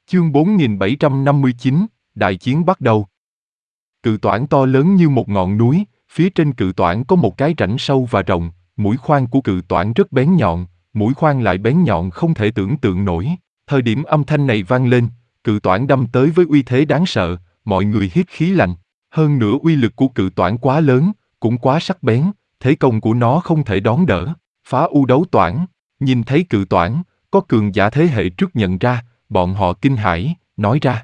Chương 4759, đại chiến bắt đầu. Cự toản to lớn như một ngọn núi, phía trên cự toản có một cái rãnh sâu và rộng, mũi khoan của cự toản rất bén nhọn, mũi khoan lại bén nhọn không thể tưởng tượng nổi. Thời điểm âm thanh này vang lên, cự toản đâm tới với uy thế đáng sợ, mọi người hít khí lạnh. Hơn nữa uy lực của cự toản quá lớn, cũng quá sắc bén, thế công của nó không thể đón đỡ. Phá u đấu toản, nhìn thấy cự toản, có cường giả thế hệ trước nhận ra, bọn họ kinh hãi, nói ra.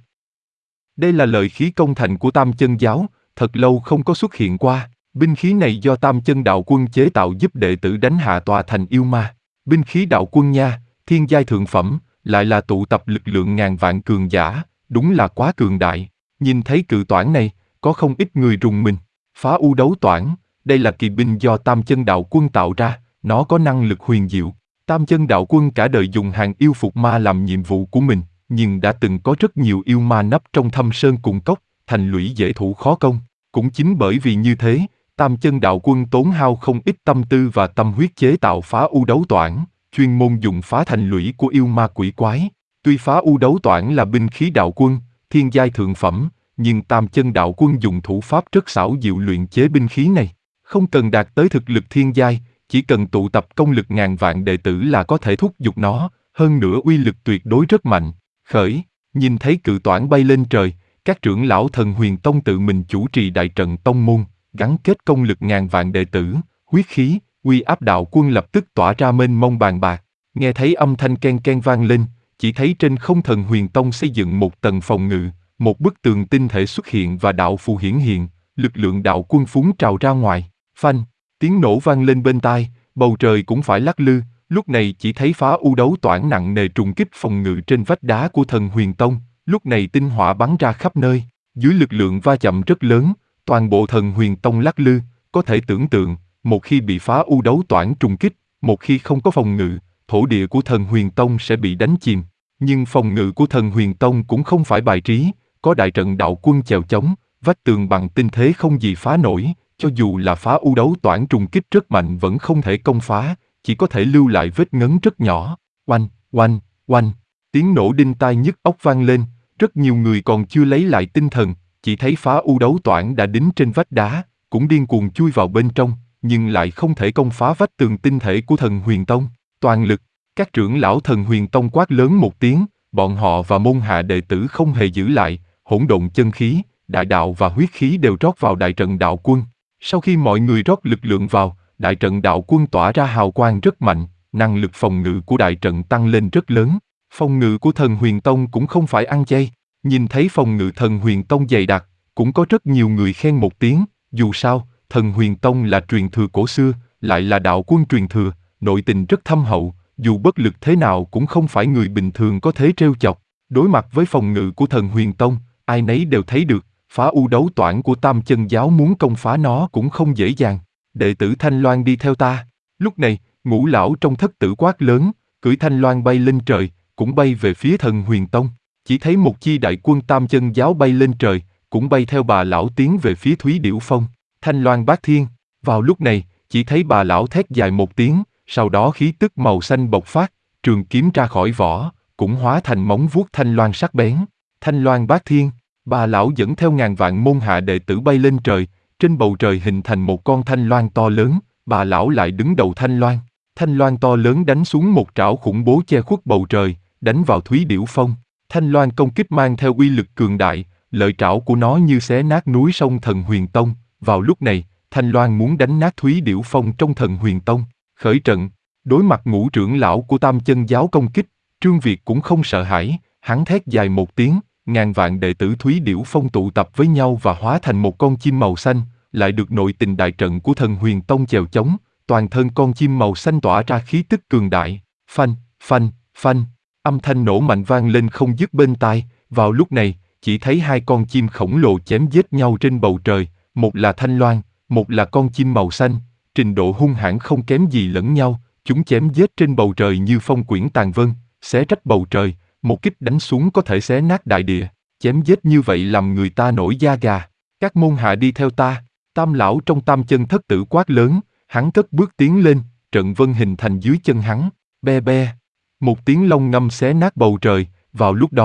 Đây là lợi khí công thành của Tam Chân Giáo, thật lâu không có xuất hiện qua. Binh khí này do Tam Chân Đạo Quân chế tạo giúp đệ tử đánh hạ tòa thành yêu ma. Binh khí đạo quân nha, thiên giai thượng phẩm, lại là tụ tập lực lượng ngàn vạn cường giả, đúng là quá cường đại. Nhìn thấy cự toản này, có không ít người rùng mình. Phá u đấu toản, đây là kỳ binh do Tam Chân Đạo Quân tạo ra, nó có năng lực huyền diệu. Tam Chân Đạo Quân cả đời dùng hàng yêu phục ma làm nhiệm vụ của mình, nhưng đã từng có rất nhiều yêu ma nấp trong thâm sơn cùng cốc, thành lũy dễ thủ khó công. Cũng chính bởi vì như thế, Tam Chân Đạo Quân tốn hao không ít tâm tư và tâm huyết chế tạo phá u đấu toản, chuyên môn dùng phá thành lũy của yêu ma quỷ quái. Tuy phá u đấu toản là binh khí đạo quân, thiên giai thượng phẩm, nhưng Tam Chân Đạo Quân dùng thủ pháp rất xảo diệu luyện chế binh khí này. Không cần đạt tới thực lực thiên giai, chỉ cần tụ tập công lực ngàn vạn đệ tử là có thể thúc giục nó, hơn nữa uy lực tuyệt đối rất mạnh. Khởi, nhìn thấy cự toản bay lên trời, các trưởng lão Thần Huyền Tông tự mình chủ trì đại trận tông môn, gắn kết công lực ngàn vạn đệ tử, huyết khí, uy áp đạo quân lập tức tỏa ra mênh mông bàn bạc. Nghe thấy âm thanh ken ken vang lên, chỉ thấy trên không Thần Huyền Tông xây dựng một tầng phòng ngự, một bức tường tinh thể xuất hiện và đạo phù hiển hiện, lực lượng đạo quân phúng trào ra ngoài. Phanh, tiếng nổ vang lên bên tai, bầu trời cũng phải lắc lư. Lúc này chỉ thấy phá u đấu toản nặng nề trùng kích phòng ngự trên vách đá của Thần Huyền Tông, lúc này tinh hỏa bắn ra khắp nơi, dưới lực lượng va chạm rất lớn, toàn bộ Thần Huyền Tông lắc lư, có thể tưởng tượng, một khi bị phá u đấu toản trùng kích, một khi không có phòng ngự, thổ địa của Thần Huyền Tông sẽ bị đánh chìm. Nhưng phòng ngự của Thần Huyền Tông cũng không phải bài trí, có đại trận đạo quân chèo chống, vách tường bằng tinh thế không gì phá nổi, cho dù là phá u đấu toản trùng kích rất mạnh vẫn không thể công phá, chỉ có thể lưu lại vết ngấn rất nhỏ. Oanh, oanh, oanh, tiếng nổ đinh tai nhức óc vang lên, rất nhiều người còn chưa lấy lại tinh thần, chỉ thấy phá u đấu toản đã đính trên vách đá, cũng điên cuồng chui vào bên trong, nhưng lại không thể công phá vách tường tinh thể của Thần Huyền Tông. Toàn lực, các trưởng lão Thần Huyền Tông quát lớn một tiếng, bọn họ và môn hạ đệ tử không hề giữ lại, hỗn độn chân khí, đại đạo và huyết khí đều rót vào đại trận đạo quân. Sau khi mọi người rót lực lượng vào, đại trận đạo quân tỏa ra hào quang rất mạnh, năng lực phòng ngự của đại trận tăng lên rất lớn. Phòng ngự của Thần Huyền Tông cũng không phải ăn chay, nhìn thấy phòng ngự Thần Huyền Tông dày đặc, cũng có rất nhiều người khen một tiếng, dù sao, Thần Huyền Tông là truyền thừa cổ xưa, lại là đạo quân truyền thừa, nội tình rất thâm hậu, dù bất lực thế nào cũng không phải người bình thường có thể trêu chọc. Đối mặt với phòng ngự của Thần Huyền Tông, ai nấy đều thấy được, phá u đấu toản của Tam Chân Giáo muốn công phá nó cũng không dễ dàng. Đệ tử Thanh Loan đi theo ta. Lúc này, Ngũ lão trong thất tử quát lớn, cưỡi Thanh Loan bay lên trời, cũng bay về phía Thần Huyền Tông. Chỉ thấy một chi đại quân Tam Chân Giáo bay lên trời, cũng bay theo bà lão tiến về phía Thúy Điểu Phong. Thanh Loan bát thiên. Vào lúc này, chỉ thấy bà lão thét dài một tiếng, sau đó khí tức màu xanh bộc phát, trường kiếm ra khỏi vỏ, cũng hóa thành móng vuốt thanh loan sắc bén. Thanh Loan bát thiên. Bà lão dẫn theo ngàn vạn môn hạ đệ tử bay lên trời, trên bầu trời hình thành một con thanh loan to lớn, bà lão lại đứng đầu thanh loan. Thanh loan to lớn đánh xuống một trảo khủng bố che khuất bầu trời, đánh vào Thúy Điểu Phong. Thanh loan công kích mang theo uy lực cường đại, lợi trảo của nó như xé nát núi sông Thần Huyền Tông. Vào lúc này, thanh loan muốn đánh nát Thúy Điểu Phong trong Thần Huyền Tông. Khởi trận, đối mặt ngũ trưởng lão của Tam Chân Giáo công kích, Trương Việt cũng không sợ hãi, hắn thét dài một tiếng. Ngàn vạn đệ tử Thúy Điểu Phong tụ tập với nhau và hóa thành một con chim màu xanh, lại được nội tình đại trận của Thần Huyền Tông chèo chống, toàn thân con chim màu xanh tỏa ra khí tức cường đại. Phanh, phanh, phanh, âm thanh nổ mạnh vang lên không dứt bên tai. Vào lúc này, chỉ thấy hai con chim khổng lồ chém giết nhau trên bầu trời, một là Thanh Loan, một là con chim màu xanh, trình độ hung hãn không kém gì lẫn nhau, chúng chém giết trên bầu trời như phong quyển tàn vân, xé rách bầu trời. Một kích đánh xuống có thể xé nát đại địa, chém giết như vậy làm người ta nổi da gà. Các môn hạ đi theo ta. Tam lão trong Tam Chân thất tử quát lớn, hắn cất bước tiến lên, trận vân hình thành dưới chân hắn, be be. Một tiếng long ngâm xé nát bầu trời, vào lúc đó,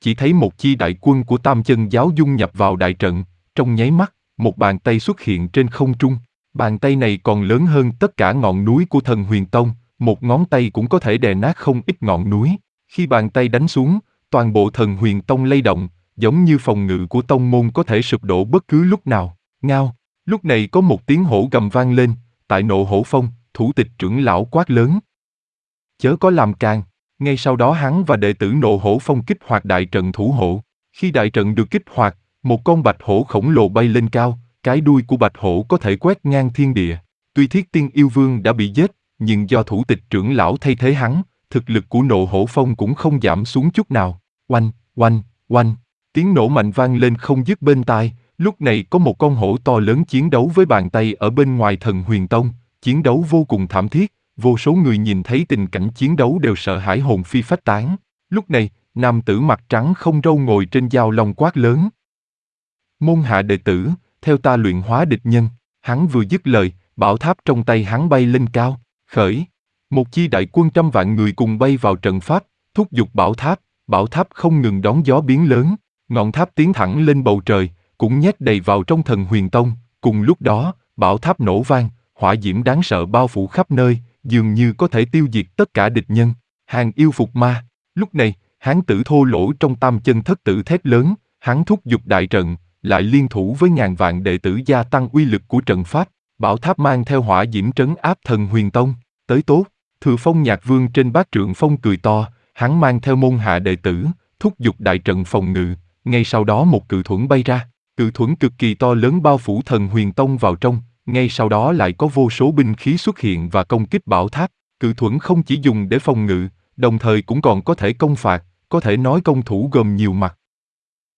chỉ thấy một chi đại quân của Tam Chân giáo dung nhập vào đại trận, trong nháy mắt, một bàn tay xuất hiện trên không trung. Bàn tay này còn lớn hơn tất cả ngọn núi của Thần Huyền Tông, một ngón tay cũng có thể đè nát không ít ngọn núi. Khi bàn tay đánh xuống, toàn bộ Thần Huyền Tông lay động, giống như phòng ngự của tông môn có thể sụp đổ bất cứ lúc nào. Ngao, lúc này có một tiếng hổ gầm vang lên, tại Nộ Hổ Phong, thủ tịch trưởng lão quát lớn. Chớ có làm càn. Ngay sau đó hắn và đệ tử Nộ Hổ Phong kích hoạt đại trận thủ hộ. Khi đại trận được kích hoạt, một con bạch hổ khổng lồ bay lên cao, cái đuôi của bạch hổ có thể quét ngang thiên địa. Tuy Thiết Tiên Yêu Vương đã bị giết, nhưng do thủ tịch trưởng lão thay thế hắn, thực lực của Nộ Hổ Phong cũng không giảm xuống chút nào. Oanh, oanh, oanh, tiếng nổ mạnh vang lên không dứt bên tai. Lúc này có một con hổ to lớn chiến đấu với bàn tay ở bên ngoài Thần Huyền Tông, chiến đấu vô cùng thảm thiết. Vô số người nhìn thấy tình cảnh chiến đấu đều sợ hãi hồn phi phách tán. Lúc này, nam tử mặt trắng không râu ngồi trên dao long quát lớn. Môn hạ đệ tử, theo ta luyện hóa địch nhân. Hắn vừa dứt lời, bảo tháp trong tay hắn bay lên cao, khởi. Một chi đại quân trăm vạn người cùng bay vào trận pháp, thúc giục bảo tháp không ngừng đón gió biến lớn. Ngọn tháp tiến thẳng lên bầu trời, cũng nhét đầy vào trong Thần Huyền Tông. Cùng lúc đó, bảo tháp nổ vang, hỏa diễm đáng sợ bao phủ khắp nơi, dường như có thể tiêu diệt tất cả địch nhân. Hàng yêu phục ma. Lúc này, hán tử thô lỗ trong Tam Chân thất tử thét lớn, hắn thúc giục đại trận, lại liên thủ với ngàn vạn đệ tử gia tăng uy lực của trận pháp. Bảo tháp mang theo hỏa diễm trấn áp Thần Huyền Tông. Tới tốt, Thừa Phong Nhạc Vương trên Bát Trượng Phong cười to, hắn mang theo môn hạ đệ tử, thúc giục đại trận phòng ngự. Ngay sau đó một cự thuẫn bay ra, cự thuẫn cực kỳ to lớn bao phủ Thần Huyền Tông vào trong. Ngay sau đó lại có vô số binh khí xuất hiện và công kích bảo tháp. Cự thuẫn không chỉ dùng để phòng ngự, đồng thời cũng còn có thể công phạt, có thể nói công thủ gồm nhiều mặt.